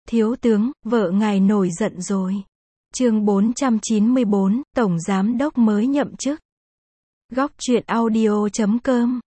Thiếu tướng, vợ ngài nổi giận rồi. Chương 494, Tổng Giám đốc mới nhậm chức. Góc truyện audio.com.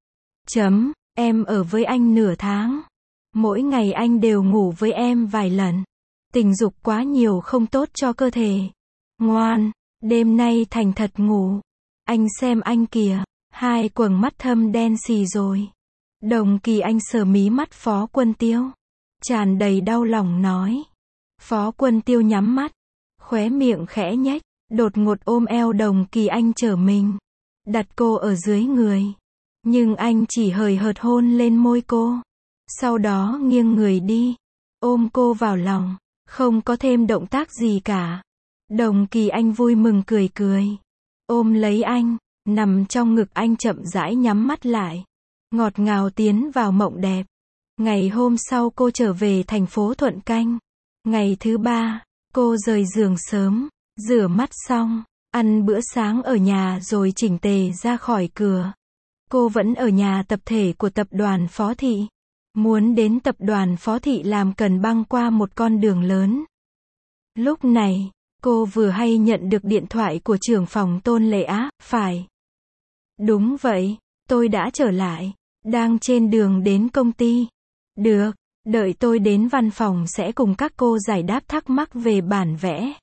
Em ở với anh nửa tháng. Mỗi ngày anh đều ngủ với em vài lần. Tình dục quá nhiều không tốt cho cơ thể. Ngoan, đêm nay thành thật ngủ. Anh xem anh kìa, hai quầng mắt thâm đen xì rồi. Đồng Kỳ Anh sờ mí mắt Phó Quân Tiêu, tràn đầy đau lòng nói. Phó Quân Tiêu nhắm mắt, khóe miệng khẽ nhếch, đột ngột ôm eo Đồng Kỳ Anh trở mình, đặt cô ở dưới người. Nhưng anh chỉ hời hợt hôn lên môi cô, sau đó nghiêng người đi, ôm cô vào lòng, không có thêm động tác gì cả. Đồng Kỳ Anh vui mừng cười cười, ôm lấy anh, nằm trong ngực anh chậm rãi nhắm mắt lại, ngọt ngào tiến vào mộng đẹp. Ngày hôm sau cô trở về thành phố Thuận Canh. Ngày thứ ba, cô rời giường sớm, rửa mắt xong, ăn bữa sáng ở nhà rồi chỉnh tề ra khỏi cửa. Cô vẫn ở nhà tập thể của tập đoàn Phó Thị. Muốn đến tập đoàn Phó Thị làm cần băng qua một con đường lớn. Lúc này, cô vừa hay nhận được điện thoại của trưởng phòng Tôn Lệ Á. Phải. Đúng vậy, tôi đã trở lại, đang trên đường đến công ty. Được, đợi tôi đến văn phòng sẽ cùng các cô giải đáp thắc mắc về bản vẽ.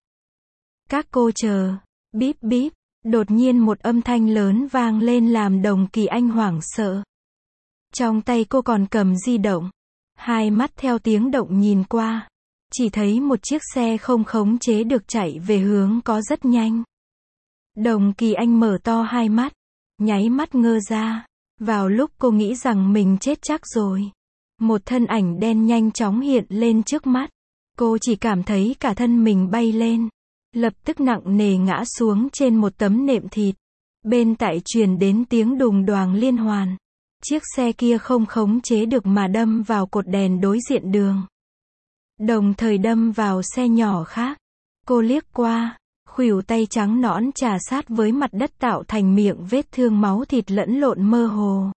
Các cô chờ. Bíp bíp, đột nhiên một âm thanh lớn vang lên làm Đồng Kỳ Anh hoảng sợ. Trong tay cô còn cầm di động. Hai mắt theo tiếng động nhìn qua, chỉ thấy một chiếc xe không khống chế được chạy về hướng có rất nhanh. Đồng Kỳ Anh mở to hai mắt, nháy mắt ngơ ra. Vào lúc cô nghĩ rằng mình chết chắc rồi, một thân ảnh đen nhanh chóng hiện lên trước mắt. Cô chỉ cảm thấy cả thân mình bay lên, lập tức nặng nề ngã xuống trên một tấm nệm thịt. Bên tai truyền đến tiếng đùng đoàng liên hoàn. Chiếc xe kia không khống chế được mà đâm vào cột đèn đối diện đường, đồng thời đâm vào xe nhỏ khác. Cô liếc qua, khuỷu tay trắng nõn chà sát với mặt đất tạo thành miệng vết thương máu thịt lẫn lộn mơ hồ.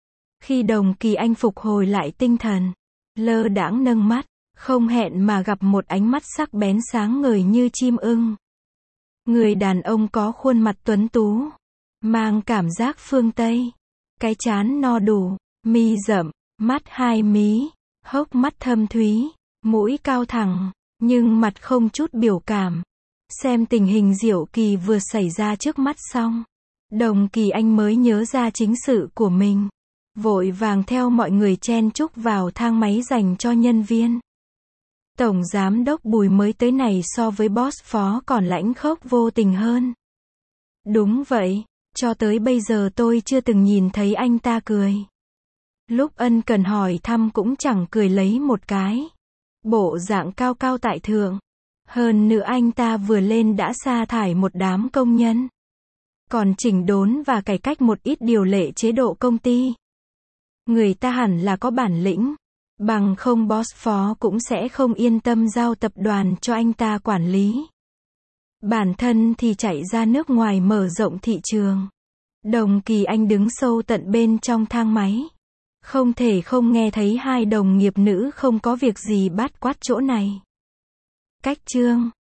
Khi Đồng Kỳ Anh phục hồi lại tinh thần, lơ đãng nâng mắt, không hẹn mà gặp một ánh mắt sắc bén sáng ngời như chim ưng. Người đàn ông có khuôn mặt tuấn tú, mang cảm giác phương Tây. Cái trán no đủ, mi rậm, mắt hai mí, hốc mắt thâm thúy, mũi cao thẳng, nhưng mặt không chút biểu cảm. Xem tình hình diệu kỳ vừa xảy ra trước mắt xong, Đồng Kỳ Anh mới nhớ ra chính sự của mình. Vội vàng theo mọi người chen chúc vào thang máy dành cho nhân viên. Tổng Giám đốc Bùi mới tới này so với boss Phó còn lãnh khốc vô tình hơn. Đúng vậy, cho tới bây giờ tôi chưa từng nhìn thấy anh ta cười. Lúc ân cần hỏi thăm cũng chẳng cười lấy một cái. Bộ dạng cao cao tại thượng. Hơn nữa anh ta vừa lên đã sa thải một đám công nhân, còn chỉnh đốn và cải cách một ít điều lệ chế độ công ty. Người ta hẳn là có bản lĩnh, bằng không boss Phó cũng sẽ không yên tâm giao tập đoàn cho anh ta quản lý. Bản thân thì chạy ra nước ngoài mở rộng thị trường. Đồng Kỳ Anh đứng sâu tận bên trong thang máy, không thể không nghe thấy hai đồng nghiệp nữ không có việc gì bát quát chỗ này. Cách chương